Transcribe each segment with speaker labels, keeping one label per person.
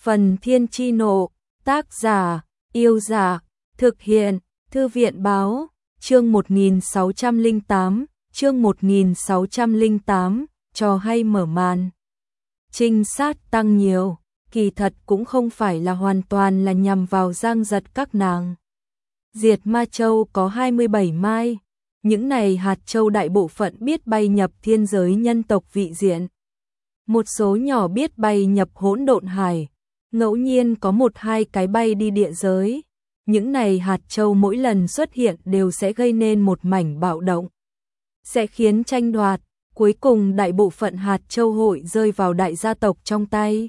Speaker 1: Phần Thiên Chi Nộ, tác giả, Yêu Dạ, thực hiện, Thư viện Báo, chương 1608, chương 1608, trò hay mở màn. Trinh sát tăng nhiều, kỳ thật cũng không phải là hoàn toàn là nhằm vào Giang Giật các nàng. Diệt Ma Châu có 27 mai, những này hạt châu đại bộ phận biết bay nhập thiên giới nhân tộc vị diện. Một số nhỏ biết bay nhập hỗn độn hải, ngẫu nhiên có một hai cái bay đi địa giới. Những này hạt châu mỗi lần xuất hiện đều sẽ gây nên một mảnh bạo động, sẽ khiến tranh đoạt, cuối cùng đại bộ phận hạt châu hội rơi vào đại gia tộc trong tay.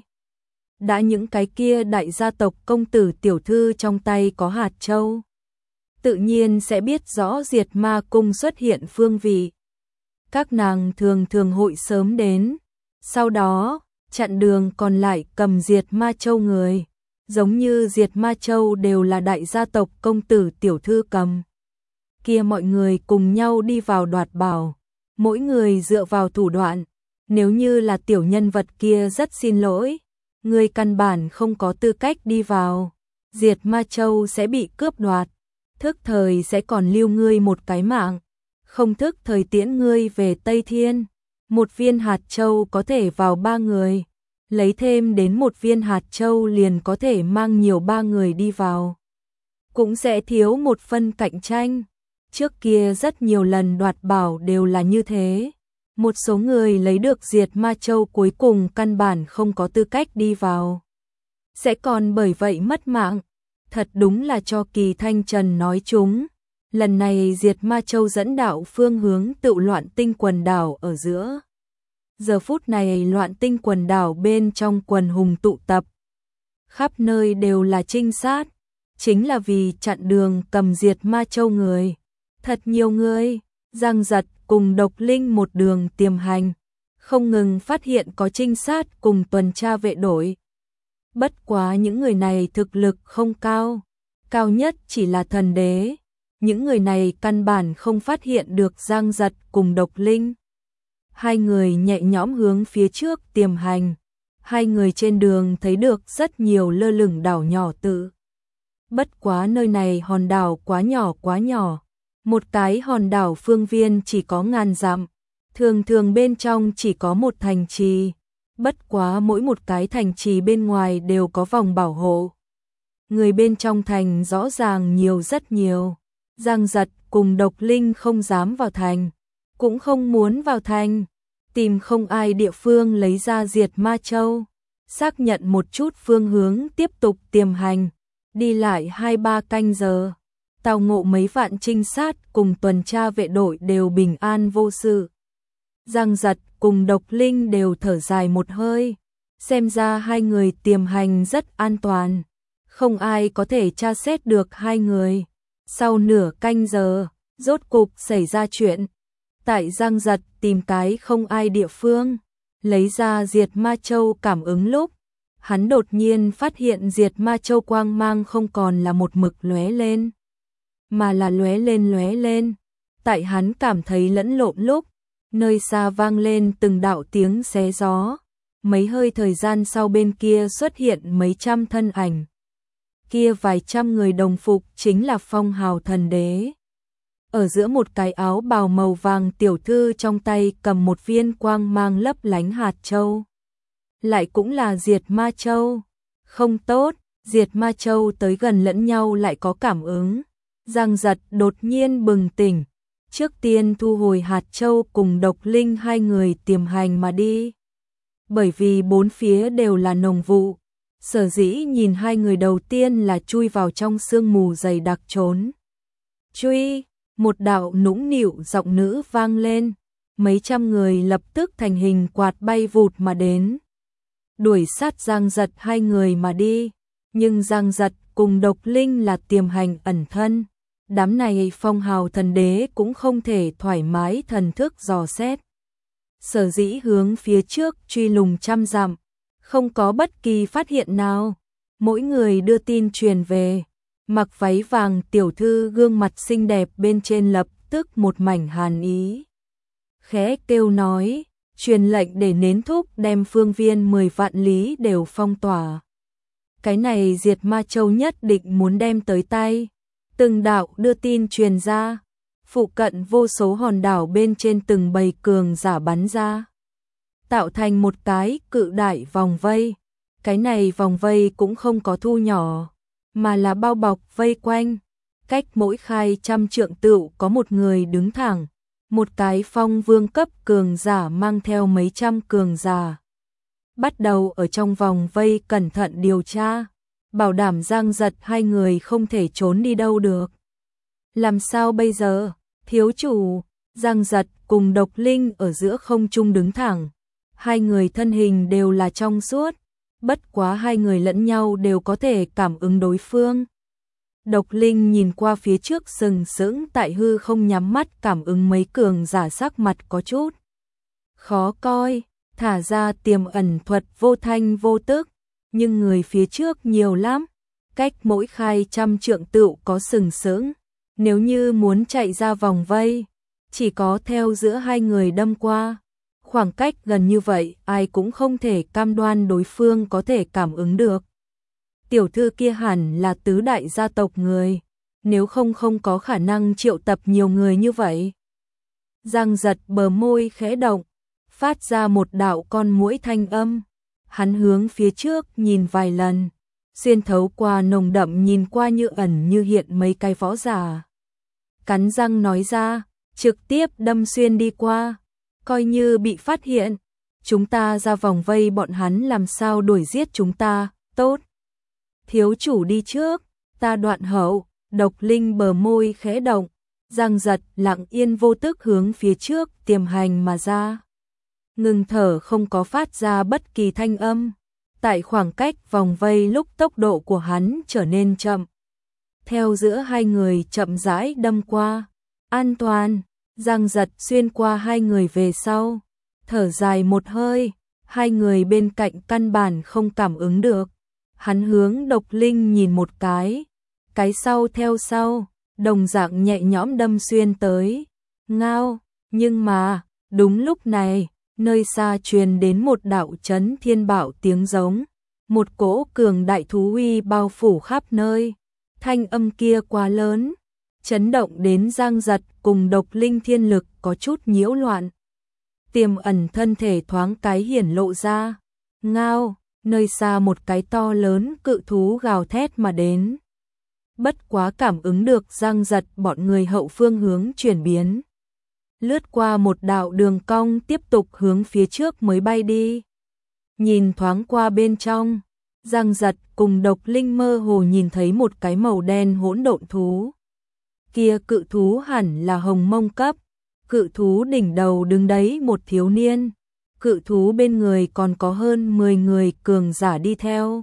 Speaker 1: Đã những cái kia đại gia tộc công tử tiểu thư trong tay có hạt châu, tự nhiên sẽ biết rõ Diệt Ma Cung xuất hiện phương vị. Các nàng thường thường hội sớm đến, sau đó chặn đường còn lại cầm Diệt Ma Châu người, giống như Diệt Ma Châu đều là đại gia tộc công tử tiểu thư cầm. Kia mọi người cùng nhau đi vào đoạt bảo, mỗi người dựa vào thủ đoạn, nếu như là tiểu nhân vật kia rất xin lỗi, người căn bản không có tư cách đi vào, Diệt Ma Châu sẽ bị cướp đoạt, thức thời sẽ còn lưu ngươi một cái mạng, không thức thời tiễn ngươi về Tây Thiên. Một viên hạt châu có thể vào 3 người, lấy thêm đến một viên hạt châu liền có thể mang nhiều 3 người đi vào. Cũng sẽ thiếu một phân cạnh tranh. Trước kia rất nhiều lần đoạt bảo đều là như thế. Một số người lấy được Diệt Ma Châu cuối cùng căn bản không có tư cách đi vào, sẽ còn bởi vậy mất mạng. Thật đúng là cho Kỳ Thanh Trần nói chúng. Lần này Diệt Ma Châu dẫn đạo phương hướng tự Loạn Tinh quần đảo ở giữa. Giờ phút này Loạn Tinh quần đảo bên trong quần hùng tụ tập, khắp nơi đều là trinh sát, chính là vì chặn đường cầm Diệt Ma Châu người. Thật nhiều người, Giang Giật cùng Độc Linh một đường tiềm hành, không ngừng phát hiện có trinh sát cùng tuần tra vệ đội. Bất quá những người này thực lực không cao, cao nhất chỉ là thần đế. Những người này căn bản không phát hiện được Giang Giật cùng Độc Linh. Hai người nhẹ nhõm hướng phía trước tiềm hành. Hai người trên đường thấy được rất nhiều lơ lửng đảo nhỏ tự. Bất quá nơi này hòn đảo quá nhỏ. Một cái hòn đảo phương viên chỉ có ngàn dặm. Thường thường bên trong chỉ có một thành trì. Bất quá mỗi một cái thành trì bên ngoài đều có vòng bảo hộ. Người bên trong thành rõ ràng nhiều rất nhiều. Giang Giật cùng Độc Linh không dám vào thành, cũng không muốn vào thành, tìm không ai địa phương lấy ra Diệt Ma Châu, xác nhận một chút phương hướng tiếp tục tiềm hành, đi lại 2-3 canh giờ, tao ngộ mấy vạn trinh sát cùng tuần tra vệ đội đều bình an vô sự. Giang Giật cùng Độc Linh đều thở dài một hơi, xem ra hai người tiềm hành rất an toàn, không ai có thể tra xét được hai người. Sau nửa canh giờ, rốt cục xảy ra chuyện. Tại Giang Giật tìm cái không ai địa phương, lấy ra Diệt Ma Châu cảm ứng lúc, hắn đột nhiên phát hiện Diệt Ma Châu quang mang không còn là một mực lóe lên, mà là lóe lên. Tại hắn cảm thấy lẫn lộn lúc, nơi xa vang lên từng đạo tiếng xé gió, mấy hơi thời gian sau bên kia xuất hiện mấy trăm thân ảnh. Kia vài trăm người đồng phục chính là Phong Hào thần đế. Ở giữa một cái áo bào màu vàng tiểu thư trong tay cầm một viên quang mang lấp lánh hạt châu. Lại cũng là Diệt Ma Châu. Không tốt, Diệt Ma Châu tới gần lẫn nhau lại có cảm ứng. Giang Giật đột nhiên bừng tỉnh. Trước tiên thu hồi hạt châu cùng Độc Linh hai người tiềm hành mà đi. Bởi vì bốn phía đều là nồng vụ. Sở dĩ nhìn hai người đầu tiên là chui vào trong sương mù dày đặc trốn. Truy, một đạo nũng nịu giọng nữ vang lên, mấy trăm người lập tức thành hình quạt bay vụt mà đến. Đuổi sát Giang Giật hai người mà đi, nhưng Giang Giật cùng Độc Linh là tiềm hành ẩn thân. Đám này Phong Hào thần đế cũng không thể thoải mái thần thức dò xét. Sở dĩ hướng phía trước truy lùng trăm dặm. Không có bất kỳ phát hiện nào, mỗi người đưa tin truyền về, mặc váy vàng tiểu thư gương mặt xinh đẹp bên trên lập tức một mảnh hàn ý. Khẽ kêu nói, truyền lệnh để nến thúc đem phương viên 10 vạn lý đều phong tỏa. cái này Diệt Ma Châu nhất định muốn đem tới tay. Từng đạo đưa tin truyền ra, phụ cận vô số hòn đảo bên trên từng bầy cường giả bắn ra, tạo thành một cái cự đại vòng vây. Cái này vòng vây cũng không có thu nhỏ, mà là bao bọc vây quanh. Cách mỗi khai trăm trượng tựu có một người đứng thẳng, một cái phong vương cấp cường giả mang theo mấy trăm cường giả. Bắt đầu ở trong vòng vây cẩn thận điều tra, bảo đảm Giang Giật hai người không thể trốn đi đâu được. Làm sao bây giờ, thiếu chủ? Giang Giật cùng Độc Linh ở giữa không trung đứng thẳng. Hai người thân hình đều là trong suốt, bất quá hai người lẫn nhau đều có thể cảm ứng đối phương. Độc Linh nhìn qua phía trước sừng sững tại hư không, nhắm mắt cảm ứng mấy cường giả, sắc mặt có chút khó coi, thả ra tiềm ẩn thuật vô thanh vô tức, nhưng người phía trước nhiều lắm, cách mỗi khai trăm trượng tựu có sừng sững. Nếu như muốn chạy ra vòng vây, chỉ có theo giữa hai người đâm qua. Khoảng cách gần như vậy, ai cũng không thể cam đoan đối phương có thể cảm ứng được. Tiểu thư kia hẳn là tứ đại gia tộc người, nếu không không có khả năng triệu tập nhiều người như vậy. Giang Giật bờ môi khẽ động, phát ra một đạo con muỗi thanh âm. Hắn hướng phía trước nhìn vài lần, xuyên thấu qua nồng đậm nhìn qua như ẩn như hiện mấy cái võ giả. Cắn răng nói ra, trực tiếp đâm xuyên đi qua. Coi như bị phát hiện, chúng ta ra vòng vây bọn hắn làm sao đuổi giết chúng ta. Tốt, thiếu chủ đi trước, ta đoạn hậu. Độc Linh bờ môi khẽ động, Giang Giật lặng yên vô tức hướng phía trước tiềm hành mà ra. Ngừng thở, không có phát ra bất kỳ thanh âm. Tại khoảng cách vòng vây lúc tốc độ của hắn trở nên chậm, theo giữa hai người chậm rãi đâm qua. An toàn. Giang Giật xuyên qua hai người về sau, thở dài một hơi, hai người bên cạnh căn bản không cảm ứng được. Hắn hướng Độc Linh nhìn một cái sau theo sau, đồng dạng nhẹ nhõm đâm xuyên tới. Ngao, nhưng mà, đúng lúc này, nơi xa truyền đến một đạo chấn thiên bạo tiếng giống, một cỗ cường đại thú uy bao phủ khắp nơi. Thanh âm kia quá lớn, chấn động đến Giang Giật cùng Độc Linh thiên lực có chút nhiễu loạn. Tiềm ẩn thân thể thoáng cái hiển lộ ra. Ngao, nơi xa một cái to lớn cự thú gào thét mà đến. Bất quá cảm ứng được Giang Giật bọn người hậu phương hướng chuyển biến, lướt qua một đạo đường cong tiếp tục hướng phía trước mới bay đi. Nhìn thoáng qua bên trong, Giang Giật cùng Độc Linh mơ hồ nhìn thấy một cái màu đen hỗn độn thú. Kia cự thú hẳn là hồng mông cấp. Cự thú đỉnh đầu đứng đấy một thiếu niên. Cự thú bên người còn có hơn 10 người cường giả đi theo.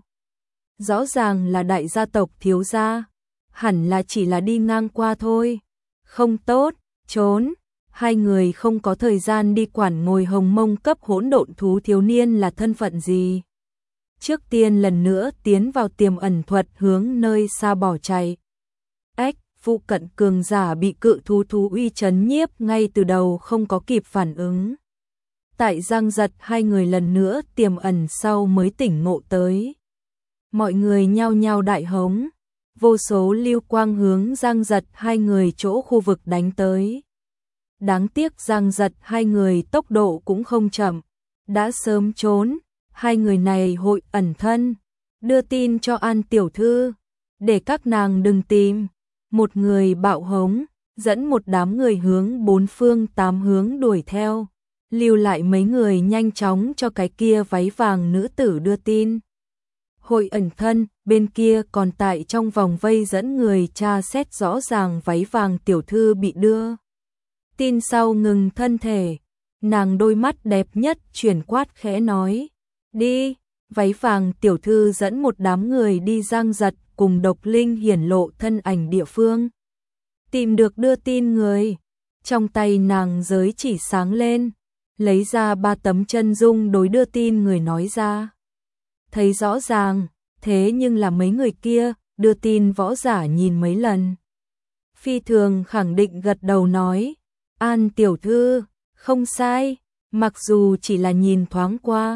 Speaker 1: Rõ ràng là đại gia tộc thiếu gia, hẳn là chỉ là đi ngang qua thôi. Không tốt, trốn. Hai người không có thời gian đi quản ngồi hồng mông cấp hỗn độn thú thiếu niên là thân phận gì. Trước tiên lần nữa tiến vào tiềm ẩn thuật hướng nơi xa bỏ chạy. Ếch, phụ cận cường giả bị cự thú uy chấn nhiếp ngay từ đầu không có kịp phản ứng. Tại Giang Giật hai người lần nữa tiềm ẩn sau mới tỉnh ngộ tới. Mọi người nhao nhao đại hống, vô số lưu quang hướng Giang Giật hai người chỗ khu vực đánh tới. Đáng tiếc Giang Giật hai người tốc độ cũng không chậm, đã sớm trốn. Hai người này hội ẩn thân, đưa tin cho An tiểu thư, để các nàng đừng tìm. Một người bạo hống, dẫn một đám người hướng bốn phương tám hướng đuổi theo, lưu lại mấy người nhanh chóng cho cái kia váy vàng nữ tử đưa tin. Hội ẩn thân, bên kia còn tại trong vòng vây dẫn người tra xét rõ ràng váy vàng tiểu thư bị đưa tin sau ngừng thân thể. Nàng đôi mắt đẹp nhất chuyển quát khẽ nói, đi. Váy vàng tiểu thư dẫn một đám người đi. Giang Giật cùng Độc Linh hiển lộ thân ảnh địa phương, tìm được đưa tin người. Trong tay nàng giới chỉ sáng lên, lấy ra 3 tấm chân dung đối đưa tin người nói ra. Thấy rõ ràng, thế nhưng là mấy người kia. Đưa tin võ giả nhìn mấy lần, phi thường khẳng định gật đầu nói, An tiểu thư, không sai. Mặc dù chỉ là nhìn thoáng qua,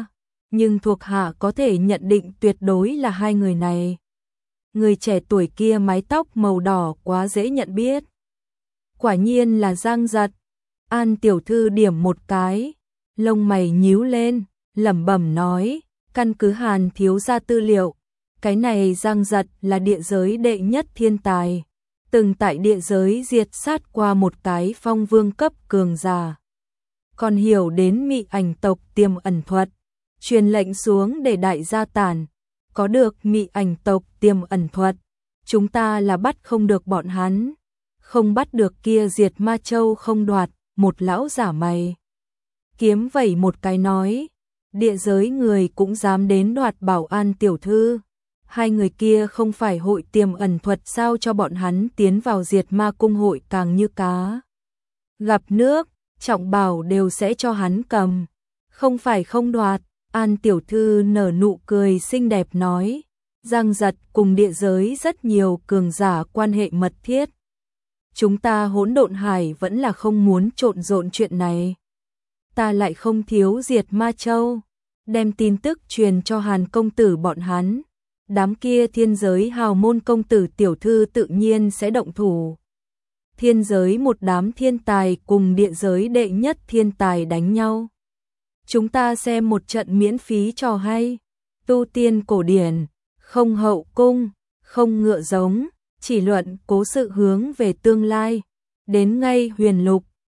Speaker 1: nhưng thuộc hạ có thể nhận định tuyệt đối là hai người này. Người trẻ tuổi kia mái tóc màu đỏ quá dễ nhận biết. Quả nhiên là Giang Giật. An tiểu thư điểm một cái, lông mày nhíu lên, lẩm bẩm nói, căn cứ Hàn thiếu gia tư liệu, cái này Giang Giật là địa giới đệ nhất thiên tài, từng tại địa giới diệt sát qua một cái phong vương cấp cường giả. Còn hiểu đến mị ảnh tộc tiềm ẩn thuật, truyền lệnh xuống để đại gia tản, có được mị ảnh tộc tiềm ẩn thuật, chúng ta là bắt không được bọn hắn, không bắt được kia diệt ma châu không đoạt. Một lão giả mày kiếm vẩy một cái nói, địa giới người cũng dám đến đoạt bảo An tiểu thư. Hai người kia không phải hội tiềm ẩn thuật sao cho bọn hắn tiến vào diệt ma cung hội càng như cá gặp nước, trọng bảo đều sẽ cho hắn cầm. Không phải không đoạt, An tiểu thư nở nụ cười xinh đẹp nói, Giang Giật cùng địa giới rất nhiều cường giả quan hệ mật thiết. Chúng ta Hỗn Độn Hải vẫn là không muốn trộn rộn chuyện này. Ta lại không thiếu diệt ma châu, đem tin tức truyền cho Hàn công tử bọn hắn. Đám kia thiên giới hào môn công tử tiểu thư tự nhiên sẽ động thủ. Thiên giới một đám thiên tài cùng địa giới đệ nhất thiên tài đánh nhau. Chúng ta xem một trận miễn phí trò hay. Tu tiên cổ điển, không hậu cung, không ngựa giống. Chỉ luận cố sự hướng về tương lai, đến ngay huyền lục,